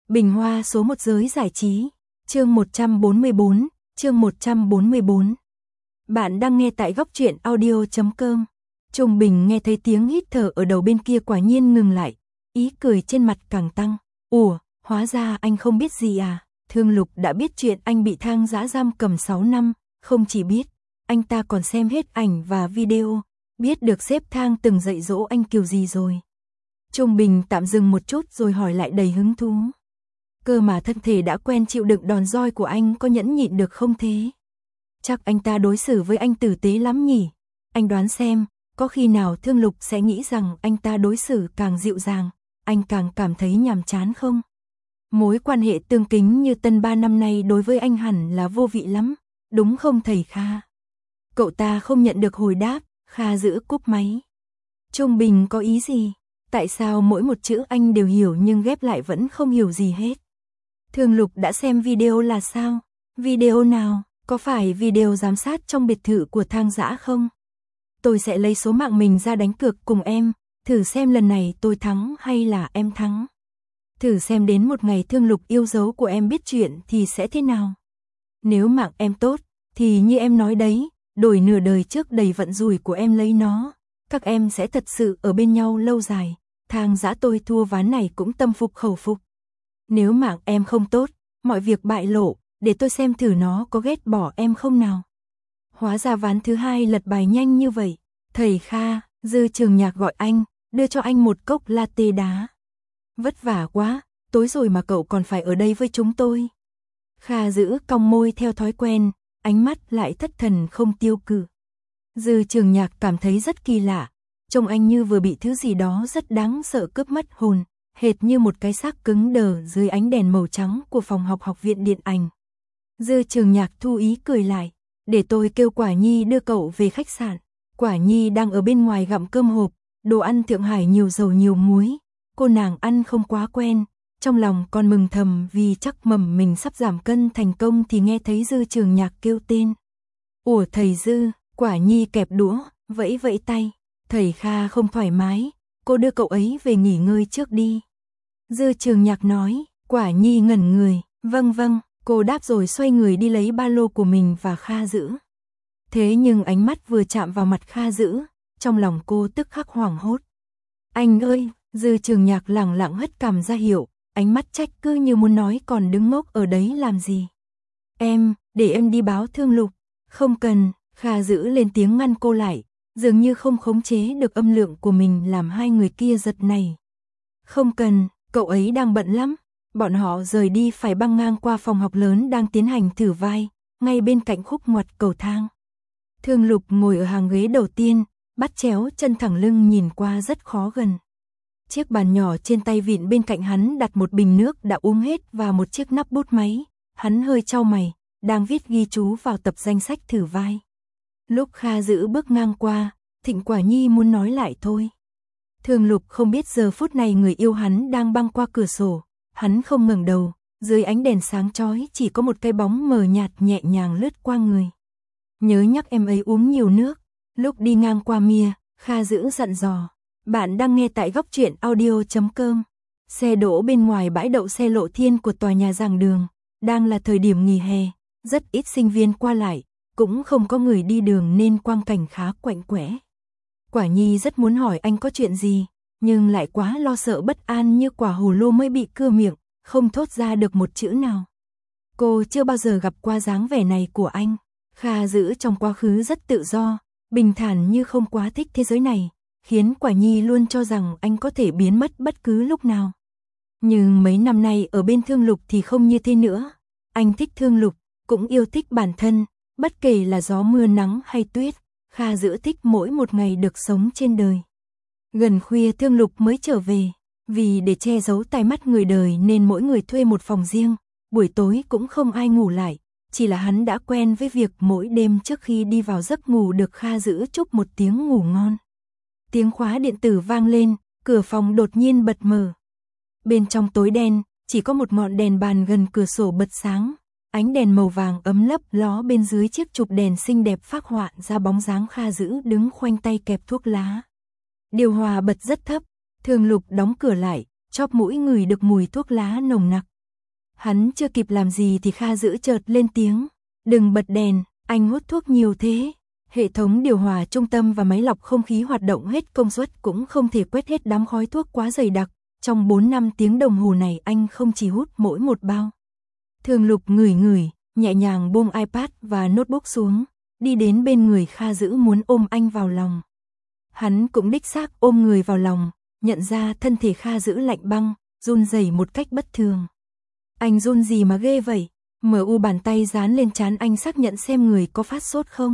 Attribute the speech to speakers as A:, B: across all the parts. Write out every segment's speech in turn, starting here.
A: Bình Hoa số 1 giới giải trí, chương 144, chương 144. Bạn đang nghe tại góc truyện audio.com. Trung Bình nghe thấy tiếng hít thở ở đầu bên kia quả nhiên ngừng lại, ý cười trên mặt càng tăng. Ủa, hóa ra anh không biết gì à? Thương Lục đã biết chuyện anh bị Thang Dã giam cầm 6 năm, không chỉ biết, anh ta còn xem hết ảnh và video, biết được sếp Thang từng dạy dỗ anh kiểu gì rồi. Trung Bình tạm dừng một chút rồi hỏi lại đầy hứng thú. Cơ mà thân thể đã quen chịu đựng đòn roi của anh có nhẫn nhịn được không thế? Chắc anh ta đối xử với anh tử tế lắm nhỉ? Anh đoán xem, có khi nào Thương Lục sẽ nghĩ rằng anh ta đối xử càng dịu dàng, anh càng cảm thấy nhàm chán không? Mối quan hệ tương kính như Tân 3 năm nay đối với anh hẳn là vô vị lắm, đúng không thầy Kha? Cậu ta không nhận được hồi đáp, Kha giữ cúp máy. Trung Bình có ý gì? Tại sao mỗi một chữ anh đều hiểu nhưng ghép lại vẫn không hiểu gì hết? Thương Lục đã xem video là sao? Video nào? Có phải video giám sát trong biệt thự của Thang Dã không? Tôi sẽ lấy số mạng mình ra đánh cược cùng em, thử xem lần này tôi thắng hay là em thắng. Thử xem đến một ngày Thương Lục yêu dấu của em biết chuyện thì sẽ thế nào. Nếu mạng em tốt, thì như em nói đấy, đổi nửa đời trước đầy vận rủi của em lấy nó, các em sẽ thật sự ở bên nhau lâu dài. Thang Dã tôi thua ván này cũng tâm phục khẩu phục. Nếu mạng em không tốt, mọi việc bại lộ, để tôi xem thử nó có ghét bỏ em không nào. Hóa ra ván thứ hai lật bài nhanh như vậy. Thầy Kha, Dư Trường Nhạc gọi anh, đưa cho anh một cốc latte đá. Vất vả quá, tối rồi mà cậu còn phải ở đây với chúng tôi. Kha giữ cong môi theo thói quen, ánh mắt lại thất thần không tiêu cự. Dư Trường Nhạc cảm thấy rất kỳ lạ, trông anh như vừa bị thứ gì đó rất đáng sợ cướp mất hồn, hệt như một cái xác cứng đờ dưới ánh đèn màu trắng của phòng học học viện điện ảnh. Dư Trường Nhạc thu ý cười lại, để tôi kêu Quả Nhi đưa cậu về khách sạn. Quả Nhi đang ở bên ngoài gặm cơm hộp, đồ ăn Thượng Hải nhiều dầu nhiều muối, cô nàng ăn không quá quen, trong lòng còn mừng thầm vì chắc mầm mình sắp giảm cân thành công thì nghe thấy Dư Trường Nhạc kêu tên. Ủa thầy Dư, Quả Nhi kẹp đũa, vẫy vẫy tay, thầy Kha không thoải mái, cô đưa cậu ấy về nghỉ ngơi trước đi. Dư Trường Nhạc nói, Quả Nhi ngẩn người, vâng vâng, cô đáp rồi xoay người đi lấy ba lô của mình và Kha giữ. Thế nhưng ánh mắt vừa chạm vào mặt Kha giữ, trong lòng cô tức khắc hoảng hốt. Anh ơi, Dư Trường Nhạc lẳng lặng hất cằm ra hiệu, ánh mắt trách cứ như muốn nói còn đứng ngốc ở đấy làm gì. Em, để em đi báo Thương Lục. Không cần, Kha giữ lên tiếng ngăn cô lại, dường như không khống chế được âm lượng của mình làm hai người kia giật nảy. Không cần, cậu ấy đang bận lắm. Bọn họ rời đi phải băng ngang qua phòng học lớn đang tiến hành thử vai, ngay bên cạnh khúc ngoặt cầu thang. Thương Lục ngồi ở hàng ghế đầu tiên, bắt chéo chân thẳng lưng nhìn qua rất khó gần. Chiếc bàn nhỏ trên tay vịn bên cạnh hắn đặt một bình nước đã uống hết và một chiếc nắp bút máy. Hắn hơi chau mày, đang viết ghi chú vào tập danh sách thử vai. Lúc Kha giữ bước ngang qua, Thịnh Quả Nhi muốn nói lại thôi. Thương Lục không biết giờ phút này người yêu hắn đang băng qua cửa sổ. Hắn không ngẩng đầu, dưới ánh đèn sáng chói chỉ có một cái bóng mờ nhạt nhẹ nhàng lướt qua người. Nhớ nhắc em ấy uống nhiều nước. Lúc đi ngang qua Mia, Kha giữ dặn dò. Bạn đang nghe tại góc truyện audio.com. Xe đỗ bên ngoài bãi đậu xe Lộ Thiên của tòa nhà giảng đường. Đang là thời điểm nghỉ hè, rất ít sinh viên qua lại, cũng không có người đi đường nên quang cảnh khá quạnh quẽ. Quả Nhi rất muốn hỏi anh có chuyện gì, nhưng lại quá lo sợ bất an như quả hồ lô mới bị cưa miệng, không thốt ra được một chữ nào. Cô chưa bao giờ gặp qua dáng vẻ này của anh. Kha giữ trong quá khứ rất tự do, bình thản như không quá thích thế giới này, khiến Quả Nhi luôn cho rằng anh có thể biến mất bất cứ lúc nào. Nhưng mấy năm nay ở bên Thương Lục thì không như thế nữa. Anh thích Thương Lục, cũng yêu thích bản thân, bất kể là gió mưa nắng hay tuyết, Kha giữ thích mỗi một ngày được sống trên đời. Gần khuya Thương Lục mới trở về, vì để che giấu tai mắt người đời nên mỗi người thuê một phòng riêng, buổi tối cũng không ai ngủ lại, chỉ là hắn đã quen với việc mỗi đêm trước khi đi vào giấc ngủ được Kha giữ chúc một tiếng ngủ ngon. Tiếng khóa điện tử vang lên, cửa phòng đột nhiên bật mở. Bên trong tối đen, chỉ có một ngọn đèn bàn gần cửa sổ bật sáng, ánh đèn màu vàng ấm lấp ló bên dưới chiếc chụp đèn xinh đẹp phác họa ra bóng dáng Kha giữ đứng khoanh tay kẹp thuốc lá. Điều hòa bật rất thấp, Thương Lục đóng cửa lại, chóp mũi ngửi được mùi thuốc lá nồng nặc, Hắn chưa kịp làm gì thì Kha Dữ chợt lên tiếng. Đừng bật đèn, anh hút thuốc nhiều thế. Hệ thống điều hòa trung tâm và máy lọc không khí hoạt động hết công suất cũng không thể quét hết đám khói thuốc quá dày đặc. Trong 4-5 tiếng đồng hồ này anh không chỉ hút mỗi một bao. Thường Lục ngửi ngửi, nhẹ nhàng buông iPad và notebook xuống, đi đến bên người Kha Dữ muốn ôm anh vào lòng. Hắn cũng đích xác ôm người vào lòng, nhận ra thân thể Kha Dữ lạnh băng, run rẩy một cách bất thường. Anh run gì mà ghê vậy? MU bàn tay dán lên trán anh xác nhận xem người có phát sốt không.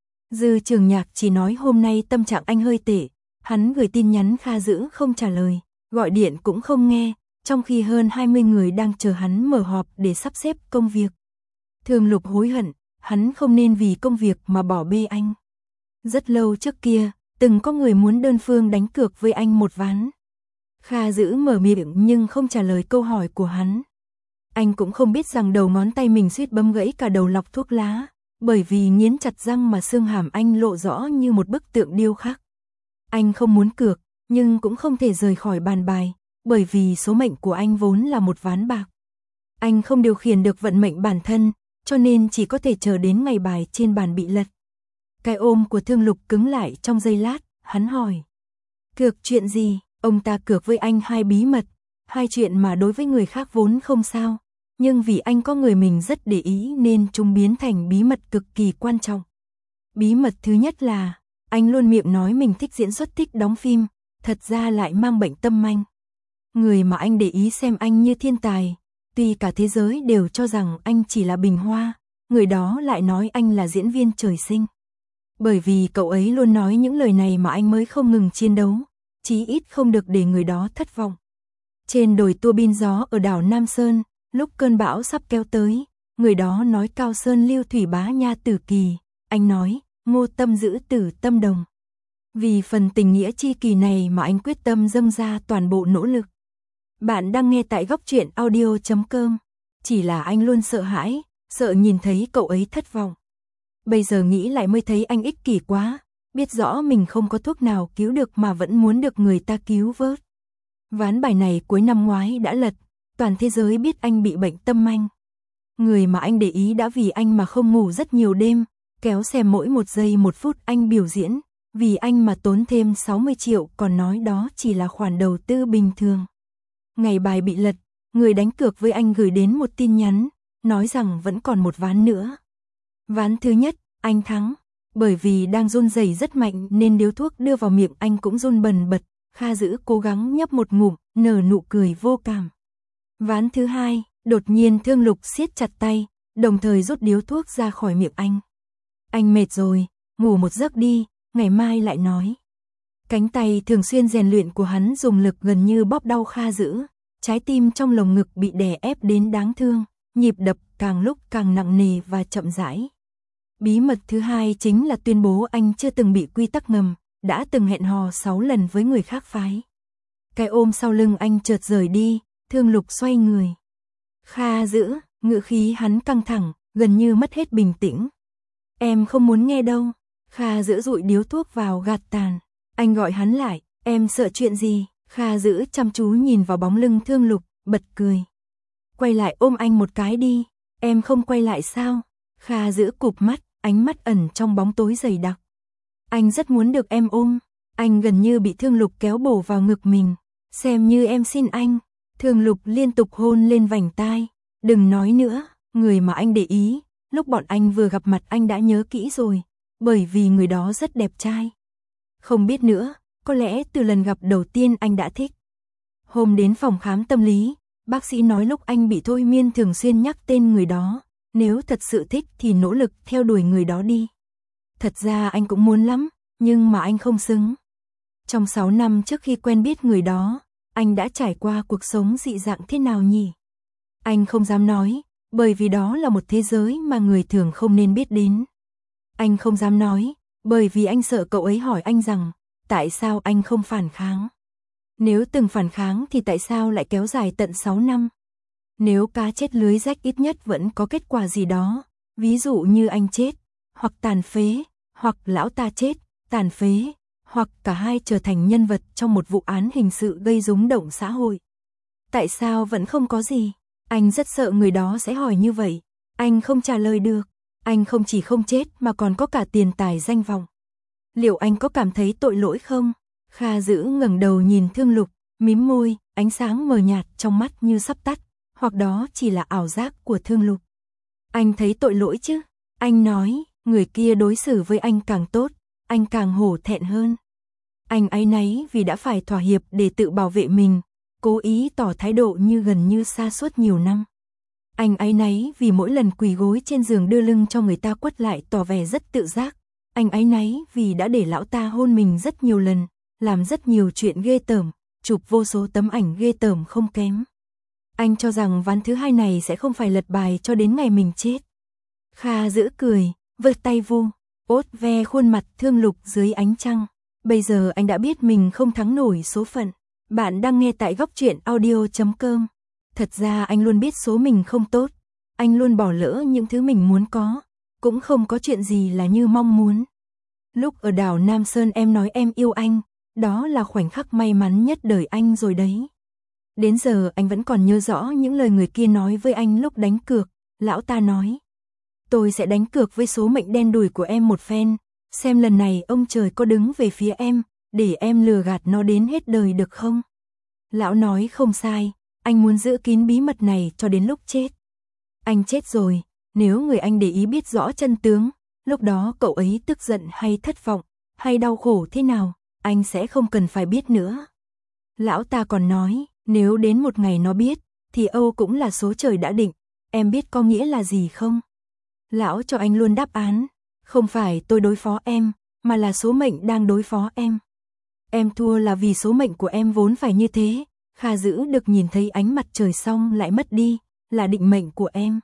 A: Dư Trường Nhạc chỉ nói hôm nay tâm trạng anh hơi tệ, hắn gửi tin nhắn Kha Dữ không trả lời, gọi điện cũng không nghe, trong khi hơn 20 người đang chờ hắn mở họp để sắp xếp công việc. Thường Lục hối hận, hắn không nên vì công việc mà bỏ bê anh. Rất lâu trước kia, từng có người muốn đơn phương đánh cược với anh một ván. Kha Dữ mở miệng nhưng không trả lời câu hỏi của hắn. Anh cũng không biết rằng đầu ngón tay mình suýt bấm gãy cả đầu lọc thuốc lá, bởi vì nghiến chặt răng mà xương hàm anh lộ rõ như một bức tượng điêu khắc. Anh không muốn cược, nhưng cũng không thể rời khỏi bàn bài, bởi vì số mệnh của anh vốn là một ván bạc. Anh không điều khiển được vận mệnh bản thân, cho nên chỉ có thể chờ đến ngày bài trên bàn bị lật. Cái ôm của Thương Lục cứng lại trong giây lát, hắn hỏi. Cược chuyện gì? Ông ta cược với anh 2 bí mật, 2 chuyện mà đối với người khác vốn không sao, nhưng vì anh có người mình rất để ý nên chúng biến thành bí mật cực kỳ quan trọng. Bí mật thứ nhất là, anh luôn miệng nói mình thích diễn xuất thích đóng phim, thật ra lại mang bệnh tâm manh. Người mà anh để ý xem anh như thiên tài, tuy cả thế giới đều cho rằng anh chỉ là bình hoa, người đó lại nói anh là diễn viên trời sinh. Bởi vì cậu ấy luôn nói những lời này mà anh mới không ngừng chiến đấu, chí ít không được để người đó thất vọng. Trên đồi tua bin gió ở đảo Nam Sơn, lúc cơn bão sắp kéo tới, người đó nói Cao Sơn lưu thủy bá nha tử kỳ, anh nói, Ngô Tâm giữ tử tâm đồng. Vì phần tình nghĩa chi kỳ này mà anh quyết tâm dâng ra toàn bộ nỗ lực. Bạn đang nghe tại góc truyện audio.com. Chỉ là anh luôn sợ hãi, sợ nhìn thấy cậu ấy thất vọng. Bây giờ nghĩ lại mới thấy anh ích kỷ quá, biết rõ mình không có thuốc nào cứu được mà vẫn muốn được người ta cứu vớt. Ván bài này cuối năm ngoái đã lật, toàn thế giới biết anh bị bệnh tâm manh. Người mà anh để ý đã vì anh mà không ngủ rất nhiều đêm, kéo xem mỗi 1 giây 1 phút anh biểu diễn, vì anh mà tốn thêm 60 triệu còn nói đó chỉ là khoản đầu tư bình thường. Ngày bài bị lật, người đánh cược với anh gửi đến một tin nhắn, nói rằng vẫn còn một ván nữa. Ván thứ nhất, anh thắng, bởi vì đang run rẩy rất mạnh nên điếu thuốc đưa vào miệng anh cũng run bần bật, Kha Dữ cố gắng nhấp một ngụm, nở nụ cười vô cảm. Ván thứ hai, đột nhiên Thương Lục siết chặt tay, đồng thời rút điếu thuốc ra khỏi miệng anh. Anh mệt rồi, ngủ một giấc đi, ngày mai lại nói. Cánh tay thường xuyên rèn luyện của hắn dùng lực gần như bóp đau Kha Dữ, trái tim trong lồng ngực bị đè ép đến đáng thương, nhịp đập càng lúc càng nặng nề và chậm rãi. Bí mật thứ hai chính là tuyên bố anh chưa từng bị quy tắc ngầm, đã từng hẹn hò 6 lần với người khác phái. Cái ôm sau lưng anh chợt rời đi, Thương Lục xoay người. Kha Dữ, ngữ khí hắn căng thẳng, gần như mất hết bình tĩnh. Em không muốn nghe đâu. Kha Dữ dụi điếu thuốc vào gạt tàn. Anh gọi hắn lại, em sợ chuyện gì? Kha Dữ chăm chú nhìn vào bóng lưng Thương Lục, bật cười. Quay lại ôm anh một cái đi. Em không quay lại sao? Kha Dữ cụp mắt, ánh mắt ẩn trong bóng tối dày đặc. Anh rất muốn được em ôm. Anh gần như bị Thương Lục kéo bổ vào ngực mình. Xem như em xin anh. Thương Lục liên tục hôn lên vành tai. Đừng nói nữa, người mà anh để ý, lúc bọn anh vừa gặp mặt anh đã nhớ kỹ rồi, bởi vì người đó rất đẹp trai. Không biết nữa, có lẽ từ lần gặp đầu tiên anh đã thích. Hôm đến phòng khám tâm lý, bác sĩ nói lúc anh bị thôi miên thường xuyên nhắc tên người đó, nếu thật sự thích thì nỗ lực theo đuổi người đó đi. Thật ra anh cũng muốn lắm, nhưng mà anh không xứng. Trong 6 năm trước khi quen biết người đó, anh đã trải qua cuộc sống dị dạng thế nào nhỉ? Anh không dám nói, bởi vì đó là một thế giới mà người thường không nên biết đến. Anh không dám nói, bởi vì anh sợ cậu ấy hỏi anh rằng, tại sao anh không phản kháng? Nếu từng phản kháng thì tại sao lại kéo dài tận 6 năm? Nếu cá chết lưới rách ít nhất vẫn có kết quả gì đó, ví dụ như anh chết, hoặc tàn phế, hoặc lão ta chết, tàn phế, hoặc cả hai trở thành nhân vật trong một vụ án hình sự gây rúng động xã hội. Tại sao vẫn không có gì? Anh rất sợ người đó sẽ hỏi như vậy. Anh không trả lời được. Anh không chỉ không chết mà còn có cả tiền tài danh vọng. Liệu anh có cảm thấy tội lỗi không? Kha Dữ ngẩng đầu nhìn Thương Lục, mím môi, ánh sáng mờ nhạt trong mắt như sắp tắt, hoặc đó chỉ là ảo giác của Thương Lục. Anh thấy tội lỗi chứ? Anh nói, người kia đối xử với anh càng tốt, anh càng hổ thẹn hơn. Anh áy náy vì đã phải thỏa hiệp để tự bảo vệ mình, cố ý tỏ thái độ như gần như xa suốt nhiều năm. Anh áy náy vì mỗi lần quỳ gối trên giường đưa lưng cho người ta quất lại tỏ vẻ rất tự giác. Anh áy náy vì đã để lão ta hôn mình rất nhiều lần, làm rất nhiều chuyện ghê tởm, chụp vô số tấm ảnh ghê tởm không kém. Anh cho rằng ván thứ hai này sẽ không phải lật bài cho đến ngày mình chết. Kha Dữ cười, vươn tay vu, ốt ve khuôn mặt Thương Lục dưới ánh trăng. Bây giờ anh đã biết mình không thắng nổi số phận. Bạn đang nghe tại góc truyện audio.com. Thật ra anh luôn biết số mình không tốt. Anh luôn bỏ lỡ những thứ mình muốn có. Cũng không có chuyện gì là như mong muốn. Lúc ở đảo Nam Sơn em nói em yêu anh. Đó là khoảnh khắc may mắn nhất đời anh rồi đấy. Đến giờ anh vẫn còn nhớ rõ những lời người kia nói với anh lúc đánh cược. Lão ta nói, tôi sẽ đánh cược với số mệnh đen đủi của em một phen. Xem lần này ông trời có đứng về phía em, để em lừa gạt nó đến hết đời được không? Lão nói không sai, anh muốn giữ kín bí mật này cho đến lúc chết. Anh chết rồi, nếu người anh để ý biết rõ chân tướng, lúc đó cậu ấy tức giận hay thất vọng, hay đau khổ thế nào, anh sẽ không cần phải biết nữa. Lão ta còn nói, nếu đến một ngày nó biết, thì Âu cũng là số trời đã định, em biết có nghĩa là gì không? Lão cho anh luôn đáp án, không phải tôi đối phó em, mà là số mệnh đang đối phó em. Em thua là vì số mệnh của em vốn phải như thế. Kha Dữ được nhìn thấy ánh mặt trời xong lại mất đi, là định mệnh của em.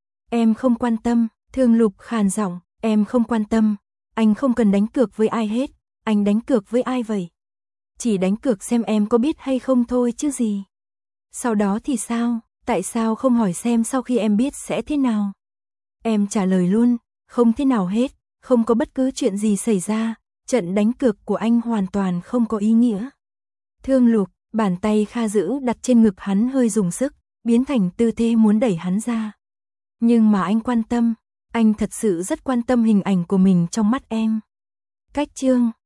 A: Em không quan tâm, Thương Lục khàn giọng, em không quan tâm, anh không cần đánh cược với ai hết, anh đánh cược với ai vậy? Chỉ đánh cược xem em có biết hay không thôi chứ gì. Sau đó thì sao, tại sao không hỏi xem sau khi em biết sẽ thế nào? Em trả lời luôn, không thế nào hết, không có bất cứ chuyện gì xảy ra, trận đánh cược của anh hoàn toàn không có ý nghĩa. Thương Lục, bàn tay Kha Dữ đặt trên ngực hắn hơi dùng sức, biến thành tư thế muốn đẩy hắn ra. Nhưng mà anh quan tâm, anh thật sự rất quan tâm hình ảnh của mình trong mắt em. Cách chương